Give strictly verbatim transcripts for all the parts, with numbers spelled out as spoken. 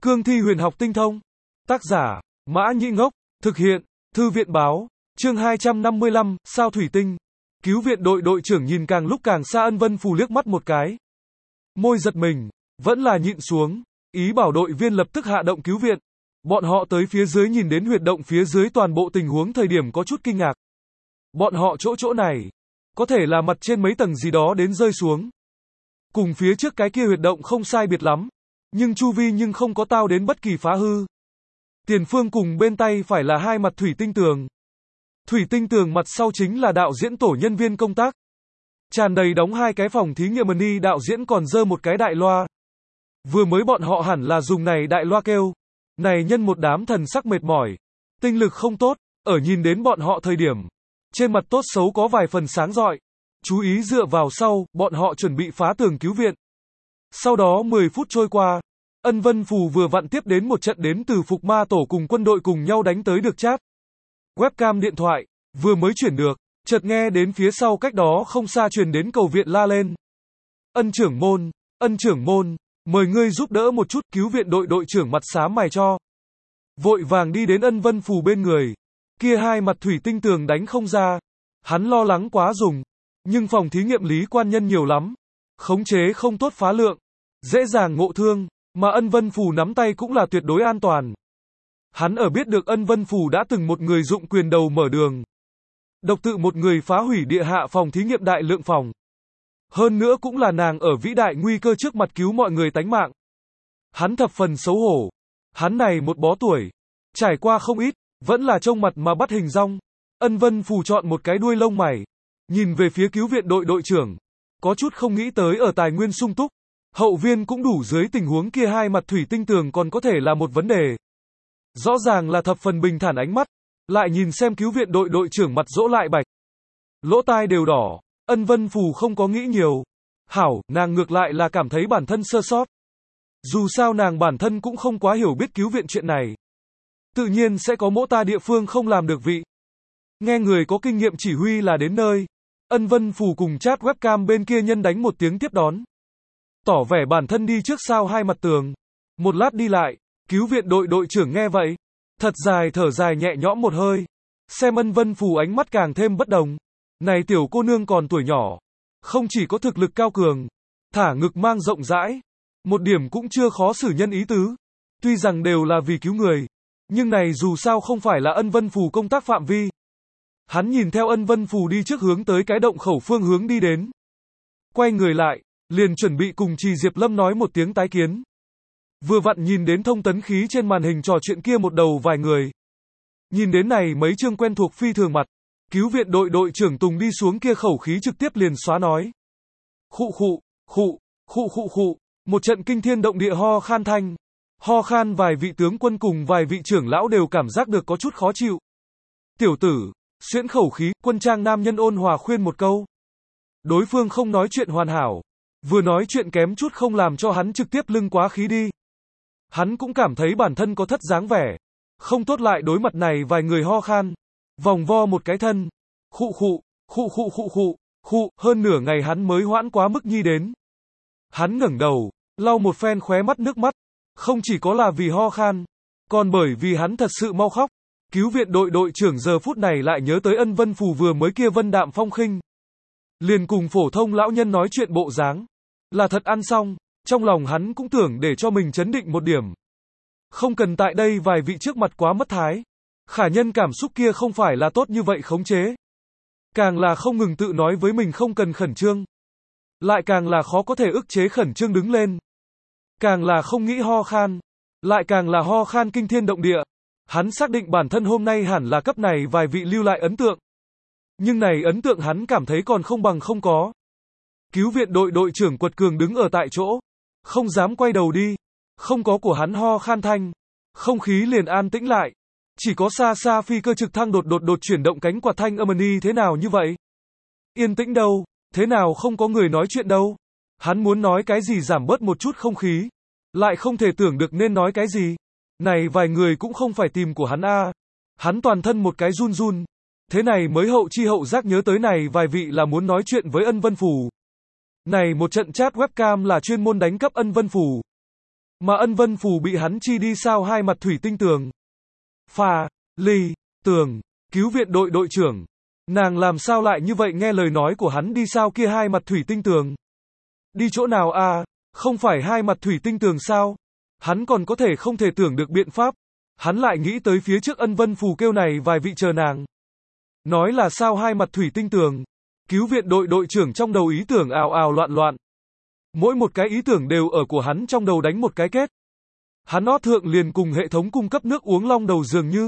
Cương thi huyền học tinh thông. Tác giả, Mã Nhĩ Ngốc. Thực hiện, Thư viện báo. Chương hai trăm năm mươi lăm, sao thủy tinh. Cứu viện đội đội trưởng nhìn càng lúc càng xa Ân Vân Phù liếc mắt một cái. Môi giật mình, vẫn là nhịn xuống, ý bảo đội viên lập tức hạ động cứu viện. Bọn họ tới phía dưới nhìn đến huyệt động phía dưới toàn bộ tình huống thời điểm có chút kinh ngạc. Bọn họ chỗ chỗ này, có thể là mặt trên mấy tầng gì đó đến rơi xuống. Cùng phía trước cái kia huyệt động không sai biệt lắm, nhưng chu vi nhưng không có tao đến bất kỳ phá hư. Tiền phương cùng bên tay phải là hai mặt thủy tinh tường. Thủy tinh tường mặt sau chính là đạo diễn tổ nhân viên công tác. Tràn đầy đóng hai cái phòng thí nghiệm ni đạo diễn còn dơ một cái đại loa. Vừa mới bọn họ hẳn là dùng này đại loa kêu. Này nhân một đám thần sắc mệt mỏi, tinh lực không tốt, ở nhìn đến bọn họ thời điểm. Trên mặt tốt xấu có vài phần sáng rọi. Chú ý dựa vào sau, bọn họ chuẩn bị phá tường cứu viện. Sau đó mười phút trôi qua, Ân Vân Phù vừa vặn tiếp đến một trận đến từ Phục Ma Tổ cùng quân đội cùng nhau đánh tới được chat. Webcam điện thoại, vừa mới chuyển được, chợt nghe đến phía sau cách đó không xa truyền đến cầu viện la lên. Ân trưởng môn, ân trưởng môn, mời ngươi giúp đỡ một chút, cứu viện đội đội trưởng mặt xám mày cho. Vội vàng đi đến Ân Vân Phù bên người, kia hai mặt thủy tinh tường đánh không ra, hắn lo lắng quá dùng, nhưng phòng thí nghiệm lý quan nhân nhiều lắm, khống chế không tốt phá lượng, dễ dàng ngộ thương, mà Ân Vân Phù nắm tay cũng là tuyệt đối an toàn. Hắn ở biết được Ân Vân Phù đã từng một người dụng quyền đầu mở đường, độc tự một người phá hủy địa hạ phòng thí nghiệm đại lượng phòng. Hơn nữa cũng là nàng ở vĩ đại nguy cơ trước mặt cứu mọi người tánh mạng. Hắn thập phần xấu hổ. Hắn này một bó tuổi, trải qua không ít, vẫn là trông mặt mà bắt hình dong. Ân Vân Phù chọn một cái đuôi lông mày, nhìn về phía cứu viện đội đội trưởng, có chút không nghĩ tới ở tài nguyên sung túc, hậu viên cũng đủ dưới tình huống kia hai mặt thủy tinh tường còn có thể là một vấn đề. Rõ ràng là thập phần bình thản ánh mắt, lại nhìn xem cứu viện đội đội trưởng mặt dỗ lại bạch. Lỗ tai đều đỏ, Ân Vân Phù không có nghĩ nhiều. Hảo, nàng ngược lại là cảm thấy bản thân sơ sót. Dù sao nàng bản thân cũng không quá hiểu biết cứu viện chuyện này. Tự nhiên sẽ có mỗ ta địa phương không làm được vị. Nghe người có kinh nghiệm chỉ huy là đến nơi. Ân Vân Phù cùng chat webcam bên kia nhân đánh một tiếng tiếp đón. Tỏ vẻ bản thân đi trước sau hai mặt tường. Một lát đi lại, cứu viện đội đội trưởng nghe vậy. Thật dài thở dài nhẹ nhõm một hơi. Xem Ân Vân Phù ánh mắt càng thêm bất đồng. Này tiểu cô nương còn tuổi nhỏ. Không chỉ có thực lực cao cường. Thả ngực mang rộng rãi. Một điểm cũng chưa khó xử nhân ý tứ. Tuy rằng đều là vì cứu người. Nhưng này dù sao không phải là Ân Vân Phù công tác phạm vi. Hắn nhìn theo Ân Vân Phù đi trước hướng tới cái động khẩu phương hướng đi đến. Quay người lại, liền chuẩn bị cùng Trì Diệp Lâm nói một tiếng tái kiến. Vừa vặn nhìn đến thông tấn khí trên màn hình trò chuyện kia một đầu vài người. Nhìn đến này mấy chương quen thuộc phi thường mặt. Cứu viện đội đội trưởng Tùng đi xuống kia khẩu khí trực tiếp liền xóa nói. Khụ khụ, khụ, khụ khụ khụ, một trận kinh thiên động địa ho khan thanh. Ho khan vài vị tướng quân cùng vài vị trưởng lão đều cảm giác được có chút khó chịu. Tiểu tử, xuyễn khẩu khí, quân trang nam nhân ôn hòa khuyên một câu. Đối phương không nói chuyện hoàn hảo. Vừa nói chuyện kém chút không làm cho hắn trực tiếp lưng quá khí đi. Hắn cũng cảm thấy bản thân có thất dáng vẻ. Không tốt lại đối mặt này vài người ho khan. Vòng vo một cái thân. Khụ khụ, khụ khụ khụ khụ, khụ, hơn nửa ngày hắn mới hoãn quá mức nhi đến. Hắn ngẩng đầu, lau một phen khóe mắt nước mắt. Không chỉ có là vì ho khan, còn bởi vì hắn thật sự mau khóc. Cứu viện đội đội trưởng giờ phút này lại nhớ tới Ân Vân Phù vừa mới kia vân đạm phong khinh. Liền cùng phổ thông lão nhân nói chuyện bộ dáng. Là thật ăn xong, trong lòng hắn cũng tưởng để cho mình chấn định một điểm. Không cần tại đây vài vị trước mặt quá mất thái. Khả nhân cảm xúc kia không phải là tốt như vậy khống chế. Càng là không ngừng tự nói với mình không cần khẩn trương. Lại càng là khó có thể ức chế khẩn trương đứng lên. Càng là không nghĩ ho khan. Lại càng là ho khan kinh thiên động địa. Hắn xác định bản thân hôm nay hẳn là cấp này vài vị lưu lại ấn tượng. Nhưng này ấn tượng hắn cảm thấy còn không bằng không có. Cứu viện đội đội trưởng quật cường đứng ở tại chỗ. Không dám quay đầu đi. Không có của hắn ho khan thanh. Không khí liền an tĩnh lại. Chỉ có xa xa phi cơ trực thăng đột đột đột chuyển động cánh quạt thanh âm ni thế nào như vậy? Yên tĩnh đâu? Thế nào không có người nói chuyện đâu? Hắn muốn nói cái gì giảm bớt một chút không khí. Lại không thể tưởng được nên nói cái gì. Này vài người cũng không phải tìm của hắn a. Hắn toàn thân một cái run run. Thế này mới hậu chi hậu giác nhớ tới này vài vị là muốn nói chuyện với Ân Vân Phù. Này một trận chat webcam là chuyên môn đánh cấp Ân Vân Phù. Mà ân vân phù bị hắn chi đi sao hai mặt thủy tinh tường. Pha, ly, tường, cứu viện đội đội trưởng. Nàng làm sao lại như vậy nghe lời nói của hắn đi sao kia hai mặt thủy tinh tường. Đi chỗ nào à, không phải hai mặt thủy tinh tường sao? Hắn còn có thể không thể tưởng được biện pháp. Hắn lại nghĩ tới phía trước ân vân phù kêu này vài vị chờ nàng. Nói là sao hai mặt thủy tinh tường. Cứu viện đội đội trưởng trong đầu ý tưởng ào ào loạn loạn. Mỗi một cái ý tưởng đều ở của hắn trong đầu đánh một cái kết. Hắn ót thượng liền cùng hệ thống cung cấp nước uống long đầu dường như.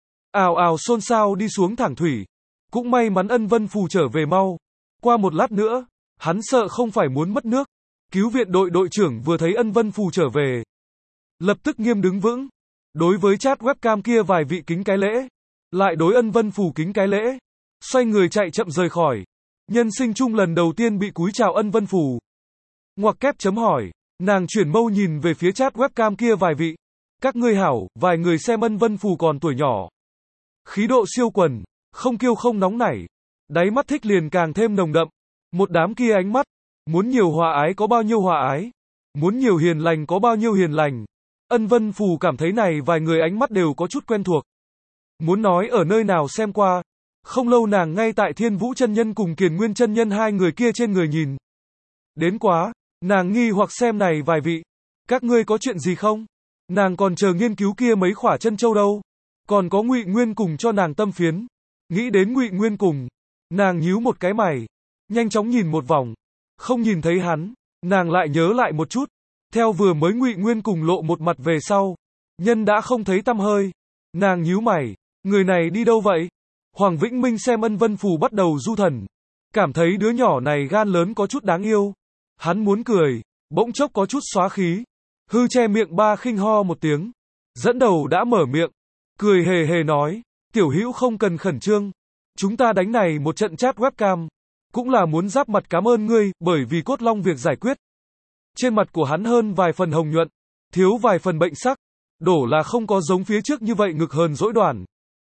Ào ào xôn xao đi xuống thẳng thủy. Cũng may mắn ân vân phù trở về mau. Qua một lát nữa, hắn sợ không phải muốn mất nước. Cứu viện đội đội trưởng vừa thấy ân vân phù trở về. Lập tức nghiêm đứng vững. Đối với chat webcam kia vài vị kính cái lễ. Lại đối ân vân phù kính cái lễ. Xoay người chạy chậm rời khỏi. Nhân sinh chung lần đầu tiên bị cúi chào ân vân phù. Ngoặc kép chấm hỏi. Nàng chuyển mâu nhìn về phía chat webcam kia vài vị. Các ngươi hảo, vài người xem ân vân phù còn tuổi nhỏ. Khí độ siêu quần, không kiêu không nóng nảy. Đáy mắt thích liền càng thêm nồng đậm. Một đám kia ánh mắt. Muốn nhiều hòa ái có bao nhiêu hòa ái. Muốn nhiều hiền lành có bao nhiêu hiền lành. Ân vân phù cảm thấy này vài người ánh mắt đều có chút quen thuộc. Muốn nói ở nơi nào xem qua. Không lâu nàng ngay tại Thiên Vũ chân nhân cùng Kiền Nguyên chân nhân hai người kia trên người nhìn. Đến quá, nàng nghi hoặc xem này vài vị. Các ngươi có chuyện gì không? Nàng còn chờ nghiên cứu kia mấy khỏa chân châu đâu. Còn có Ngụy Nguyên cùng cho nàng tâm phiến. Nghĩ đến Ngụy Nguyên cùng. Nàng nhíu một cái mày. Nhanh chóng nhìn một vòng. Không nhìn thấy hắn. Nàng lại nhớ lại một chút. Theo vừa mới Ngụy Nguyên cùng lộ một mặt về sau. Nhân đã không thấy tăm hơi. Nàng nhíu mày. Người này đi đâu vậy? Hoàng Vĩnh Minh xem ân vân phù bắt đầu du thần. Cảm thấy đứa nhỏ này gan lớn có chút đáng yêu. Hắn muốn cười. Bỗng chốc có chút xóa khí. Hư che miệng ba khinh ho một tiếng. Dẫn đầu đã mở miệng. Cười hề hề nói. Tiểu hữu không cần khẩn trương. Chúng ta đánh này một trận chat webcam. Cũng là muốn giáp mặt cảm ơn ngươi, bởi vì cốt long việc giải quyết. Trên mặt của hắn hơn vài phần hồng nhuận. Thiếu vài phần bệnh sắc. Đổ là không có giống phía trước như vậy ngực hờn dỗi đoản.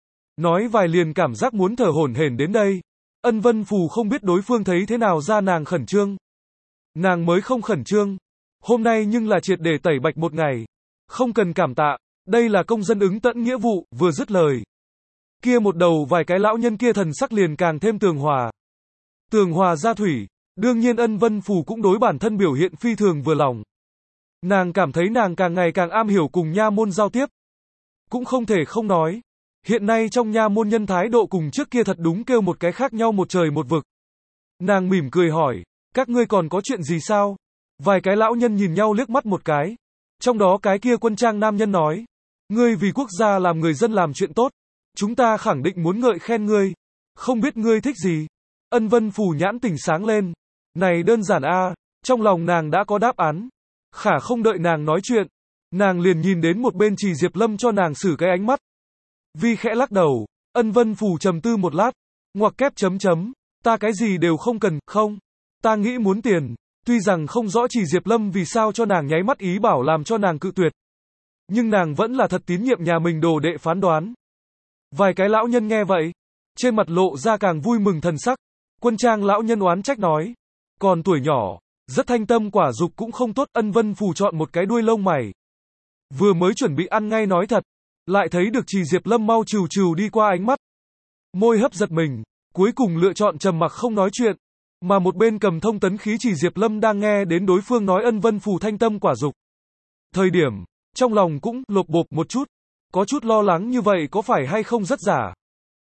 Nói vài liền cảm giác muốn thở hổn hển đến đây. Ân vân phù không biết đối phương thấy thế nào ra nàng khẩn trương. Nàng mới không khẩn trương. Hôm nay nhưng là triệt để tẩy bạch một ngày. Không cần cảm tạ. Đây là công dân ứng tận nghĩa vụ, vừa dứt lời. Kia một đầu vài cái lão nhân kia thần sắc liền càng thêm tường hòa. Tường hòa gia thủy. Đương nhiên ân vân phù cũng đối bản thân biểu hiện phi thường vừa lòng. Nàng cảm thấy nàng càng ngày càng am hiểu cùng nha môn giao tiếp. Cũng không thể không nói. Hiện nay trong nha môn nhân thái độ cùng trước kia thật đúng kêu một cái khác nhau một trời một vực. Nàng mỉm cười hỏi. Các ngươi còn có chuyện gì sao? Vài cái lão nhân nhìn nhau liếc mắt một cái. Trong đó cái kia quân trang nam nhân nói. Ngươi vì quốc gia làm người dân làm chuyện tốt. Chúng ta khẳng định muốn ngợi khen ngươi. Không biết ngươi thích gì? Ân vân phù nhãn tỉnh sáng lên. Này đơn giản a, trong lòng nàng đã có đáp án. Khả không đợi nàng nói chuyện. Nàng liền nhìn đến một bên Trì Diệp Lâm cho nàng xử cái ánh mắt. Vi khẽ lắc đầu. Ân vân phù trầm tư một lát. Ngoặc kép chấm chấm. Ta cái gì đều không cần, không. Ta nghĩ muốn tiền. Tuy rằng không rõ Trì Diệp Lâm vì sao cho nàng nháy mắt ý bảo làm cho nàng cự tuyệt. Nhưng nàng vẫn là thật tín nhiệm nhà mình đồ đệ phán đoán. Vài cái lão nhân nghe vậy. Trên mặt lộ ra càng vui mừng thần sắc. Quân trang lão nhân oán trách nói. Còn tuổi nhỏ. Rất thanh tâm quả dục cũng không tốt. Ân vân phù chọn một cái đuôi lông mày. Vừa mới chuẩn bị ăn ngay nói thật. Lại thấy được Trì Diệp Lâm mau trừu trừu đi qua ánh mắt. Môi hấp giật mình. Cuối cùng lựa chọn trầm mặc không nói chuyện. Mà một bên cầm thông tấn khí Trì Diệp Lâm đang nghe đến đối phương nói ân vân phù thanh tâm quả dục. Thời điểm. Trong lòng cũng lộp bộp một chút. Có chút lo lắng như vậy có phải hay không rất giả.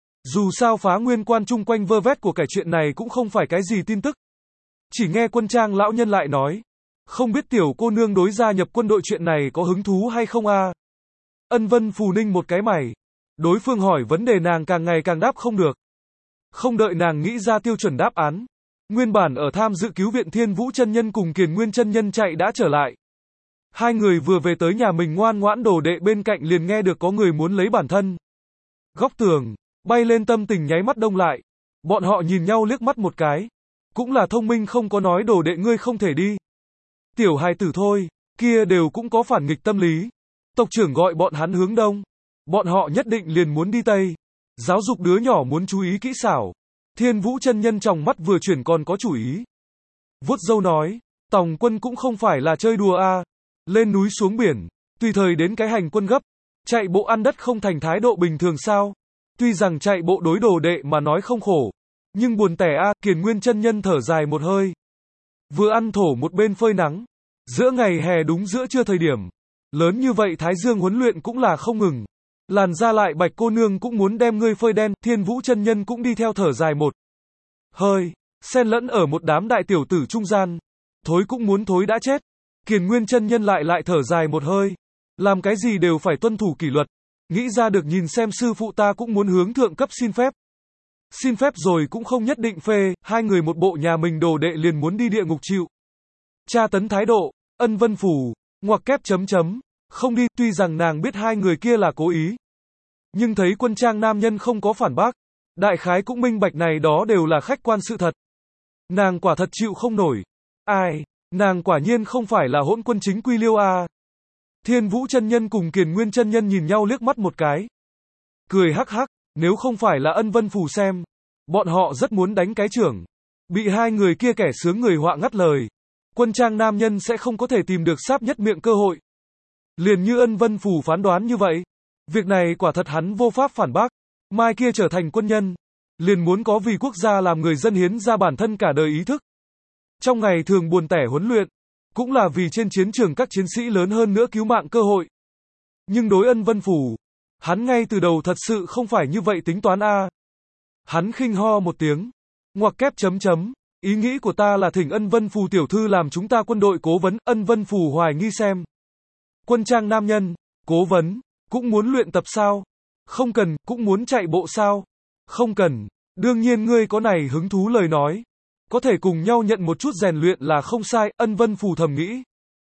Dù sao phá nguyên quan chung quanh vơ vét của cái chuyện này cũng không phải cái gì tin tức. Chỉ nghe quân trang lão nhân lại nói. Không biết tiểu cô nương đối gia nhập quân đội chuyện này có hứng thú hay không a? Ân vân phù ninh một cái mày. Đối phương hỏi vấn đề nàng càng ngày càng đáp không được. Không đợi nàng nghĩ ra tiêu chuẩn đáp án. Nguyên bản ở tham dự cứu viện Thiên Vũ chân nhân cùng Kiền Nguyên chân nhân chạy đã trở lại. Hai người vừa về tới nhà mình ngoan ngoãn đồ đệ bên cạnh liền nghe được có người muốn lấy bản thân. Góc tường, bay lên tâm tình nháy mắt đông lại. Bọn họ nhìn nhau liếc mắt một cái. Cũng là thông minh không có nói đồ đệ ngươi không thể đi. Tiểu hài tử thôi, kia đều cũng có phản nghịch tâm lý. Tộc trưởng gọi bọn hắn hướng đông. Bọn họ nhất định liền muốn đi tây. Giáo dục đứa nhỏ muốn chú ý kỹ xảo. Thiên Vũ chân nhân trong mắt vừa chuyển còn có chủ ý. Vuốt râu nói, Tòng quân cũng không phải là chơi đùa a. Lên núi xuống biển, tùy thời đến cái hành quân gấp. Chạy bộ ăn đất không thành thái độ bình thường sao? Tuy rằng chạy bộ đối đồ đệ mà nói không khổ, nhưng buồn tẻ a, Kiền Nguyên chân nhân thở dài một hơi. Vừa ăn thổ một bên phơi nắng. Giữa ngày hè đúng giữa trưa thời điểm. Lớn như vậy Thái Dương huấn luyện cũng là không ngừng. Làn da lại bạch cô nương cũng muốn đem ngươi phơi đen, Thiên Vũ chân nhân cũng đi theo thở dài một hơi, xen lẫn ở một đám đại tiểu tử trung gian. Thối cũng muốn thối đã chết. Kiền Nguyên chân nhân lại lại thở dài một hơi. Làm cái gì đều phải tuân thủ kỷ luật. Nghĩ ra được nhìn xem sư phụ ta cũng muốn hướng thượng cấp xin phép. Xin phép rồi cũng không nhất định phê, hai người một bộ nhà mình đồ đệ liền muốn đi địa ngục chịu tra tấn thái độ. Ân Vân Phủ, ngoặc kép chấm chấm, không đi, tuy rằng nàng biết hai người kia là cố ý. Nhưng thấy quân trang nam nhân không có phản bác. Đại khái cũng minh bạch này đó đều là khách quan sự thật. Nàng quả thật chịu không nổi. Ai, nàng quả nhiên không phải là hỗn quân chính quy liêu a. Thiên Vũ chân nhân cùng Kiền Nguyên chân nhân nhìn nhau liếc mắt một cái. Cười hắc hắc, nếu không phải là Ân Vân Phủ xem, bọn họ rất muốn đánh cái trưởng. Bị hai người kia kẻ sướng người họa ngắt lời. Quân trang nam nhân sẽ không có thể tìm được sáp nhất miệng cơ hội. Liền như Ân Vân Phủ phán đoán như vậy. Việc này quả thật hắn vô pháp phản bác. Mai kia trở thành quân nhân. Liền muốn có vì quốc gia làm người dân hiến ra bản thân cả đời ý thức. Trong ngày thường buồn tẻ huấn luyện. Cũng là vì trên chiến trường các chiến sĩ lớn hơn nữa cứu mạng cơ hội. Nhưng đối Ân Vân Phủ, hắn ngay từ đầu thật sự không phải như vậy tính toán a. Hắn khinh ho một tiếng. Ngoặc kép chấm chấm. Ý nghĩ của ta là thỉnh Ân Vân Phù tiểu thư làm chúng ta quân đội cố vấn. Ân Vân Phù hoài nghi xem. Quân trang nam nhân, cố vấn, cũng muốn luyện tập sao? Không cần, cũng muốn chạy bộ sao? Không cần. Đương nhiên ngươi có này hứng thú lời nói. Có thể cùng nhau nhận một chút rèn luyện là không sai. Ân Vân Phù thầm nghĩ.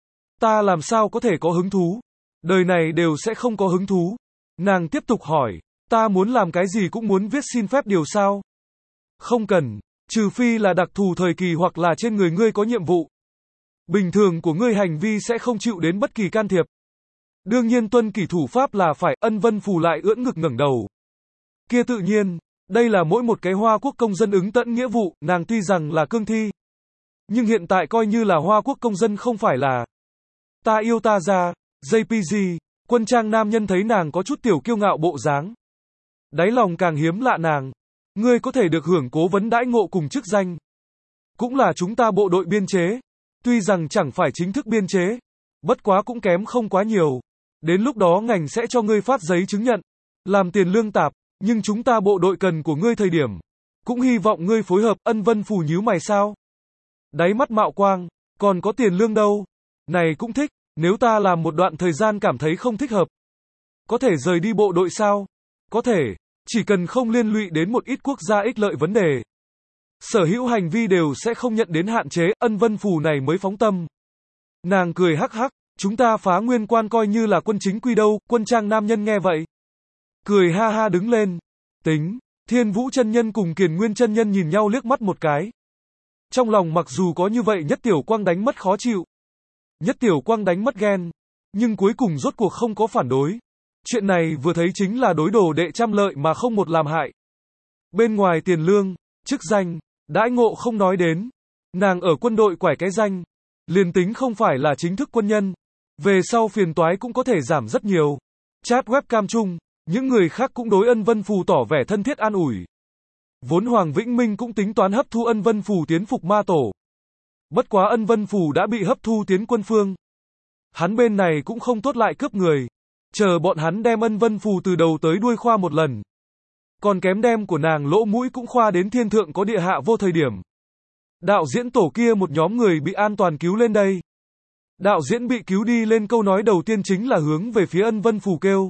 Ta làm sao có thể có hứng thú? Đời này đều sẽ không có hứng thú. Nàng tiếp tục hỏi. Ta muốn làm cái gì cũng muốn viết xin phép điều sao? Không cần. Trừ phi là đặc thù thời kỳ hoặc là trên người ngươi có nhiệm vụ. Bình thường của ngươi hành vi sẽ không chịu đến bất kỳ can thiệp. Đương nhiên tuân kỷ thủ pháp là phải. Ân Vân Phù lại ưỡn ngực ngẩng đầu. Kia tự nhiên, đây là mỗi một cái Hoa Quốc công dân ứng tận nghĩa vụ, nàng tuy rằng là cương thi. Nhưng hiện tại coi như là Hoa Quốc công dân không phải là. Ta yêu ta ra, gi pê giê, quân trang nam nhân thấy nàng có chút tiểu kiêu ngạo bộ dáng. Đáy lòng càng hiếm lạ nàng. Ngươi có thể được hưởng cố vấn đãi ngộ cùng chức danh. Cũng là chúng ta bộ đội biên chế. Tuy rằng chẳng phải chính thức biên chế. Bất quá cũng kém không quá nhiều. Đến lúc đó ngành sẽ cho ngươi phát giấy chứng nhận. Làm tiền lương tạp. Nhưng chúng ta bộ đội cần của ngươi thời điểm. Cũng hy vọng ngươi phối hợp. Ân Vân Phù nhíu mày sao? Đáy mắt mạo quang. Còn có tiền lương đâu? Này cũng thích. Nếu ta làm một đoạn thời gian cảm thấy không thích hợp. Có thể rời đi bộ đội sao? Có thể. Chỉ cần không liên lụy đến một ít quốc gia ích lợi vấn đề. Sở hữu hành vi đều sẽ không nhận đến hạn chế. Ân Vân Phù này mới phóng tâm. Nàng cười hắc hắc. Chúng ta phá nguyên quan coi như là quân chính quy đâu. Quân trang nam nhân nghe vậy. Cười ha ha đứng lên. Tính. Thiên Vũ chân nhân cùng Kiền Nguyên chân nhân nhìn nhau liếc mắt một cái. Trong lòng mặc dù có như vậy Nhất Tiểu Quang đánh mất khó chịu. Nhất Tiểu Quang đánh mất ghen. Nhưng cuối cùng rốt cuộc không có phản đối. Chuyện này vừa thấy chính là đối đồ đệ trăm lợi mà không một làm hại. Bên ngoài tiền lương, chức danh, đãi ngộ không nói đến. Nàng ở quân đội quải cái danh. Liền tính không phải là chính thức quân nhân. Về sau phiền toái cũng có thể giảm rất nhiều. Chat webcam chung, những người khác cũng đối Ân Vân Phù tỏ vẻ thân thiết an ủi. Vốn Hoàng Vĩnh Minh cũng tính toán hấp thu Ân Vân Phù tiến phục ma tổ. Bất quá Ân Vân Phù đã bị hấp thu tiến quân phương. Hắn bên này cũng không tốt lại cướp người. Chờ bọn hắn đem Ân Vân Phù từ đầu tới đuôi khoa một lần. Còn kém đem của nàng lỗ mũi cũng khoa đến thiên thượng có địa hạ vô thời điểm. Đạo diễn tổ kia một nhóm người bị an toàn cứu lên đây. Đạo diễn bị cứu đi lên câu nói đầu tiên chính là hướng về phía Ân Vân Phù kêu.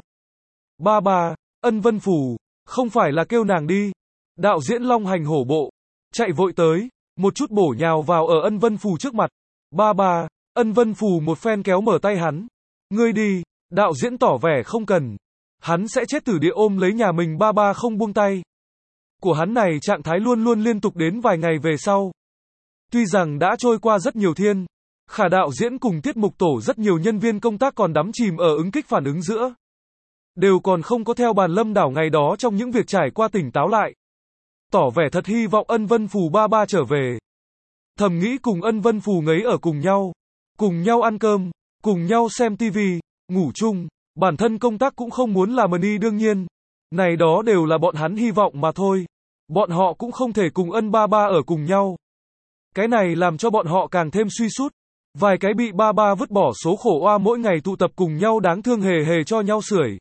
Ba ba, Ân Vân Phù, không phải là kêu nàng đi. Đạo diễn long hành hổ bộ. Chạy vội tới, một chút bổ nhào vào ở Ân Vân Phù trước mặt. Ba ba, Ân Vân Phù một phen kéo mở tay hắn. Ngươi đi. Đạo diễn tỏ vẻ không cần. Hắn sẽ chết tử địa ôm lấy nhà mình ba ba không buông tay. Của hắn này trạng thái luôn luôn liên tục đến vài ngày về sau. Tuy rằng đã trôi qua rất nhiều thiên. Khả đạo diễn cùng tiết mục tổ rất nhiều nhân viên công tác còn đắm chìm ở ứng kích phản ứng giữa. Đều còn không có theo bàn lâm đảo ngày đó trong những việc trải qua tỉnh táo lại. Tỏ vẻ thật hy vọng Ân Vân Phù ba ba trở về. Thầm nghĩ cùng Ân Vân Phù ngấy ở cùng nhau. Cùng nhau ăn cơm. cùng nhau xem tivi, ngủ chung, bản thân công tác cũng không muốn làm money đương nhiên. Này đó đều là bọn hắn hy vọng mà thôi. Bọn họ cũng không thể cùng ân ba ba ở cùng nhau. Cái này làm cho bọn họ càng thêm suy sút. Vài cái bị ba ba vứt bỏ số khổ oa mỗi ngày tụ tập cùng nhau đáng thương hề hề cho nhau sưởi.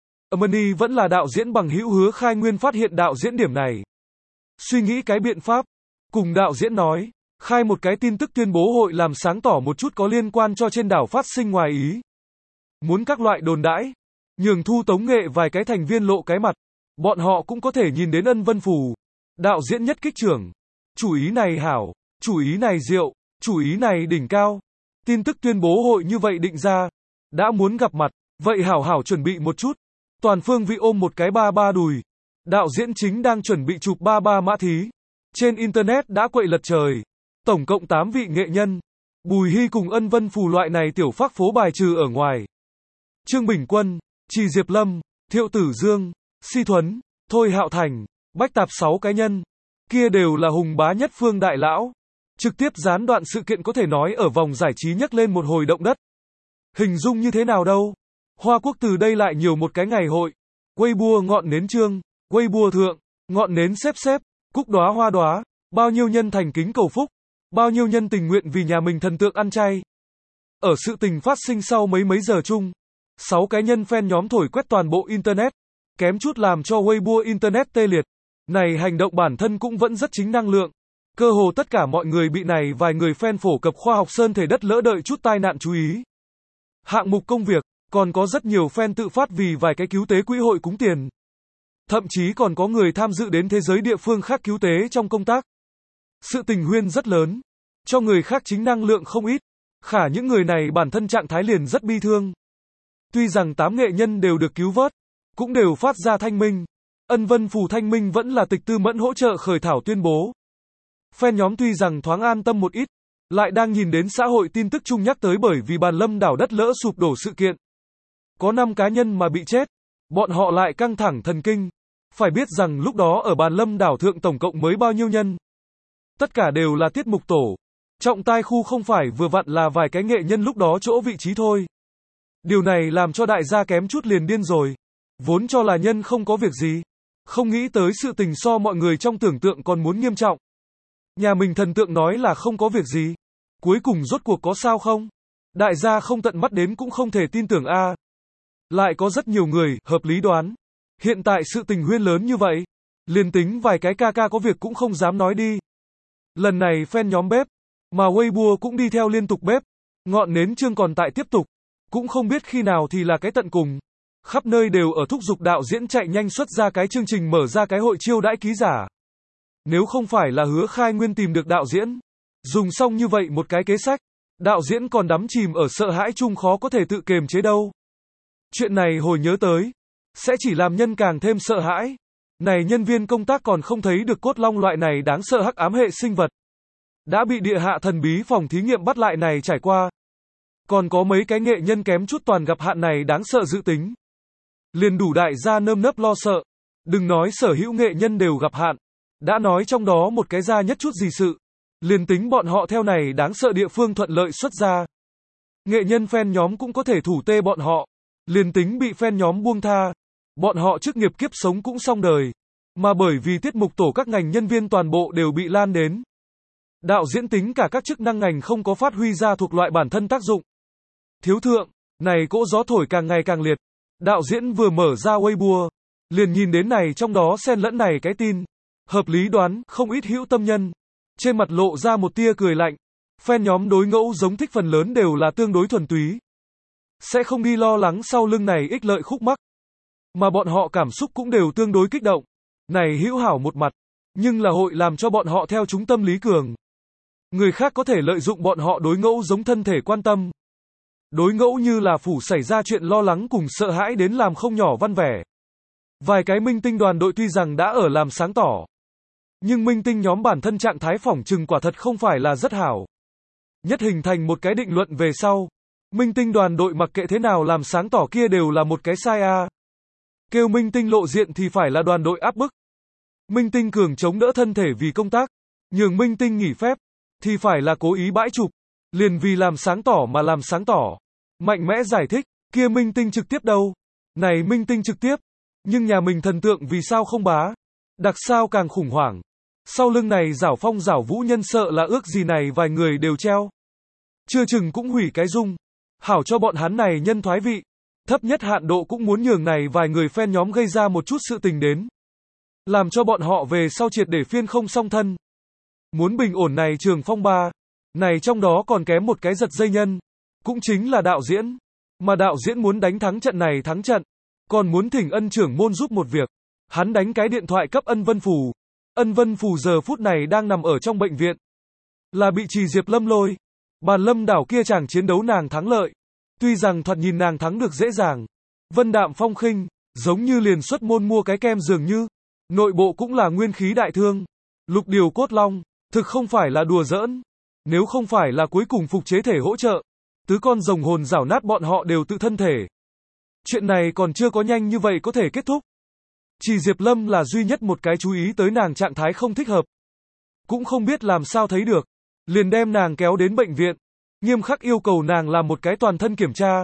Money vẫn là đạo diễn bằng hữu Hứa Khai Nguyên phát hiện đạo diễn điểm này. Suy nghĩ cái biện pháp. Cùng đạo diễn nói. Khai một cái tin tức tuyên bố hội làm sáng tỏ một chút có liên quan cho trên đảo phát sinh ngoài ý. Muốn các loại đồn đãi. Nhường Thu Tống Nghệ vài cái thành viên lộ cái mặt. Bọn họ cũng có thể nhìn đến Ân Vân Phù. Đạo diễn nhất kích trưởng. Chủ ý này hảo. Chủ ý này diệu. Chủ ý này đỉnh cao. Tin tức tuyên bố hội như vậy định ra. Đã muốn gặp mặt. Vậy hảo hảo chuẩn bị một chút. Toàn phương vị ôm một cái ba ba đùi. Đạo diễn chính đang chuẩn bị chụp ba ba mã thí. Trên Internet đã quậy lật trời. Tổng cộng tám vị nghệ nhân. Bùi Hy cùng Ân Vân Phù loại này tiểu phác phố bài trừ ở ngoài. Trương Bình Quân, Trì Diệp Lâm, Thiệu Tử Dương, Si Thuấn, Thôi Hạo Thành, Bách Tạp sáu cái nhân. Kia đều là hùng bá nhất phương đại lão. Trực tiếp gián đoạn sự kiện có thể nói ở vòng giải trí nhấc lên một hồi động đất. Hình dung như thế nào đâu? Hoa Quốc từ đây lại nhiều một cái ngày hội. Weibo ngọn nến trương, Weibo thượng, ngọn nến xếp xếp, cúc đóa hoa đóa, bao nhiêu nhân thành kính cầu phúc, bao nhiêu nhân tình nguyện vì nhà mình thần tượng ăn chay. Ở sự tình phát sinh sau mấy mấy giờ chung, sáu cái nhân fan nhóm thổi quét toàn bộ Internet, kém chút làm cho Weibo Internet tê liệt. Này hành động bản thân cũng vẫn rất chính năng lượng. Cơ hồ tất cả mọi người bị này vài người fan phổ cập khoa học sơn thể đất lỡ đợi chút tai nạn chú ý. Hạng mục công việc, còn có rất nhiều fan tự phát vì vài cái cứu tế quỹ hội cúng tiền. Thậm chí còn có người tham dự đến thế giới địa phương khác cứu tế trong công tác. Sự tình huyên rất lớn, cho người khác chính năng lượng không ít. Khả những người này bản thân trạng thái liền rất bi thương. Tuy rằng tám nghệ nhân đều được cứu vớt, cũng đều phát ra thanh minh. Ân Vân Phù thanh minh vẫn là Tịch Tư Mẫn hỗ trợ khởi thảo tuyên bố. Fan nhóm tuy rằng thoáng an tâm một ít, lại đang nhìn đến xã hội tin tức chung nhắc tới bởi vì Bàn Lâm đảo đất lỡ sụp đổ sự kiện. Có năm cá nhân mà bị chết, bọn họ lại căng thẳng thần kinh. Phải biết rằng lúc đó ở Bàn Lâm đảo thượng tổng cộng mới bao nhiêu nhân. Tất cả đều là tiết mục tổ. Trọng tai khu không phải vừa vặn là vài cái nghệ nhân lúc đó chỗ vị trí thôi. Điều này làm cho đại gia kém chút liền điên rồi. Vốn cho là nhân không có việc gì. Không nghĩ tới sự tình so mọi người trong tưởng tượng còn muốn nghiêm trọng. Nhà mình thần tượng nói là không có việc gì. Cuối cùng rốt cuộc có sao không? Đại gia không tận mắt đến cũng không thể tin tưởng a. Lại có rất nhiều người, hợp lý đoán. Hiện tại sự tình huyên lớn như vậy. Liền tính vài cái ca ca có việc cũng không dám nói đi. Lần này fan nhóm bếp. Mà Weibo cũng đi theo liên tục bếp. Ngọn nến trương còn tại tiếp tục. Cũng không biết khi nào thì là cái tận cùng. Khắp nơi đều ở thúc giục đạo diễn chạy nhanh xuất ra cái chương trình mở ra cái hội chiêu đãi ký giả. Nếu không phải là Hứa Khai Nguyên tìm được đạo diễn. Dùng xong như vậy một cái kế sách. Đạo diễn còn đắm chìm ở sợ hãi chung khó có thể tự kềm chế đâu. Chuyện này hồi nhớ tới. Sẽ chỉ làm nhân càng thêm sợ hãi. Này nhân viên công tác còn không thấy được cốt long loại này đáng sợ hắc ám hệ sinh vật. Đã bị địa hạ thần bí phòng thí nghiệm bắt lại này trải qua. Còn có mấy cái nghệ nhân kém chút toàn gặp hạn này đáng sợ dự tính. Liền đủ đại gia nơm nớp lo sợ. Đừng nói sở hữu nghệ nhân đều gặp hạn. Đã nói trong đó một cái ra nhất chút gì sự. Liền tính bọn họ theo này đáng sợ địa phương thuận lợi xuất ra. Nghệ nhân fan nhóm cũng có thể thủ tê bọn họ. Liền tính bị fan nhóm buông tha. Bọn họ chức nghiệp kiếp sống cũng xong đời. Mà bởi vì tiết mục tổ các ngành nhân viên toàn bộ đều bị lan đến. Đạo diễn tính cả các chức năng ngành không có phát huy ra thuộc loại bản thân tác dụng. Thiếu thượng, này cỗ gió thổi càng ngày càng liệt. Đạo diễn vừa mở ra Weibo, liền nhìn đến này trong đó xen lẫn này cái tin. Hợp lý đoán, không ít hữu tâm nhân. Trên mặt lộ ra một tia cười lạnh. Fan nhóm đối ngẫu giống thích phần lớn đều là tương đối thuần túy. Sẽ không đi lo lắng sau lưng này ích lợi khúc mắc. Mà bọn họ cảm xúc cũng đều tương đối kích động. Này hữu hảo một mặt. Nhưng là hội làm cho bọn họ theo chúng tâm lý cường. Người khác có thể lợi dụng bọn họ đối ngẫu giống thân thể quan tâm. Đối ngẫu như là phủ xảy ra chuyện lo lắng cùng sợ hãi đến làm không nhỏ văn vẻ. Vài cái minh tinh đoàn đội tuy rằng đã ở làm sáng tỏ. Nhưng minh tinh nhóm bản thân trạng thái phỏng chừng quả thật không phải là rất hảo. Nhất hình thành một cái định luận về sau. Minh tinh đoàn đội mặc kệ thế nào làm sáng tỏ kia đều là một cái sai a. Kêu minh tinh lộ diện thì phải là đoàn đội áp bức. Minh tinh cường chống đỡ thân thể vì công tác. Nhường minh tinh nghỉ phép. Thì phải là cố ý bãi chụp. Liền vì làm sáng tỏ mà làm sáng tỏ. Mạnh mẽ giải thích, kia minh tinh trực tiếp đâu? Này minh tinh trực tiếp, nhưng nhà mình thần tượng vì sao không bá? Đặc sao càng khủng hoảng. Sau lưng này giảo phong giảo vũ nhân sợ là ước gì này vài người đều treo. Chưa chừng cũng hủy cái dung. Hảo cho bọn hắn này nhân thoái vị. Thấp nhất hạn độ cũng muốn nhường này vài người fan nhóm gây ra một chút sự tình đến. Làm cho bọn họ về sau triệt để phiên không song thân. Muốn bình ổn này trường phong ba. Này trong đó còn kém một cái giật dây nhân. Cũng chính là đạo diễn. Mà đạo diễn muốn đánh thắng trận này thắng trận. Còn muốn thỉnh ân trưởng môn giúp một việc. Hắn đánh cái điện thoại cấp ân vân phù. Ân vân phù giờ phút này đang nằm ở trong bệnh viện. Là bị Trì Diệp Lâm lôi. Bàn lâm đảo kia chàng chiến đấu nàng thắng lợi. Tuy rằng thoạt nhìn nàng thắng được dễ dàng. Vân đạm phong khinh. Giống như liền xuất môn mua cái kem dường như. Nội bộ cũng là nguyên khí đại thương. Lục điều cốt long. Thực không phải là đùa giỡn. Nếu không phải là cuối cùng phục chế thể hỗ trợ. Tứ con rồng hồn rảo nát bọn họ đều tự thân thể. Chuyện này còn chưa có nhanh như vậy có thể kết thúc. Chỉ Diệp Lâm là duy nhất một cái chú ý tới nàng trạng thái không thích hợp. Cũng không biết làm sao thấy được. Liền đem nàng kéo đến bệnh viện. Nghiêm khắc yêu cầu nàng làm một cái toàn thân kiểm tra.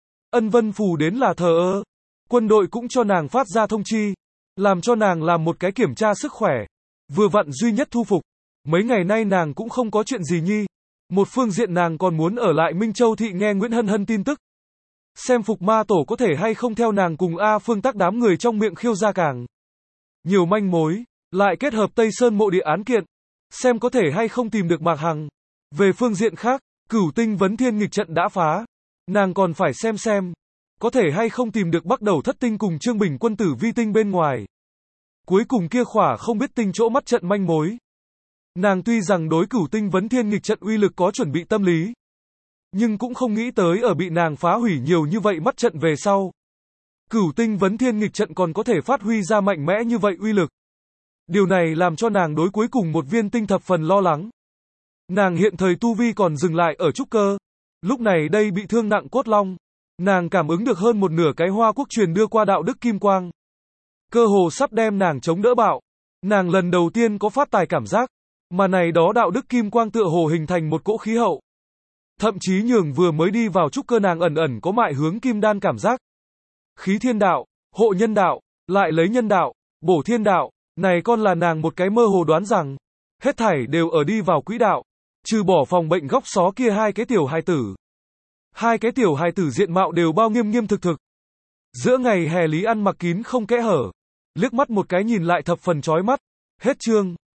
Ân Vân Phù đến là thờ ơ. Quân đội cũng cho nàng phát ra thông chi. Làm cho nàng làm một cái kiểm tra sức khỏe. Vừa vặn duy nhất thu phục. Mấy ngày nay nàng cũng không có chuyện gì nhi. Một phương diện nàng còn muốn ở lại Minh Châu Thị nghe Nguyễn Hân Hân tin tức. Xem Phục Ma Tổ có thể hay không theo nàng cùng A Phương Tắc đám người trong miệng khiêu ra càng nhiều manh mối, lại kết hợp Tây Sơn mộ địa án kiện, xem có thể hay không tìm được Mạc Hằng. Về phương diện khác, Cửu Tinh vấn thiên nghịch trận đã phá, nàng còn phải xem xem, có thể hay không tìm được Bắc Đầu Thất Tinh cùng Trương Bình quân tử vi tinh bên ngoài. Cuối cùng kia khỏa không biết tinh chỗ mắt trận manh mối. Nàng tuy rằng đối Cửu Tinh vấn thiên nghịch trận uy lực có chuẩn bị tâm lý, nhưng cũng không nghĩ tới ở bị nàng phá hủy nhiều như vậy mắt trận về sau. Cửu Tinh vấn thiên nghịch trận còn có thể phát huy ra mạnh mẽ như vậy uy lực. Điều này làm cho nàng đối cuối cùng một viên tinh thập phần lo lắng. Nàng hiện thời tu vi còn dừng lại ở trúc cơ. Lúc này đây bị thương nặng cốt long. Nàng cảm ứng được hơn một nửa cái Hoa Quốc truyền đưa qua đạo đức kim quang. Cơ hồ sắp đem nàng chống đỡ bạo. Nàng lần đầu tiên có phát tài cảm giác. Mà này đó đạo đức kim quang tựa hồ hình thành một cỗ khí hậu. Thậm chí nhường vừa mới đi vào trúc cơ nàng ẩn ẩn có mại hướng kim đan cảm giác. Khí thiên đạo, hộ nhân đạo, lại lấy nhân đạo, bổ thiên đạo, này con là nàng một cái mơ hồ đoán rằng, hết thảy đều ở đi vào quỹ đạo, trừ bỏ phòng bệnh góc xó kia hai cái tiểu hài tử. Hai cái tiểu hài tử diện mạo đều bao nghiêm nghiêm thực thực. Giữa ngày hè lý ăn mặc kín không kẽ hở, liếc mắt một cái nhìn lại thập phần chói mắt. Hết chương.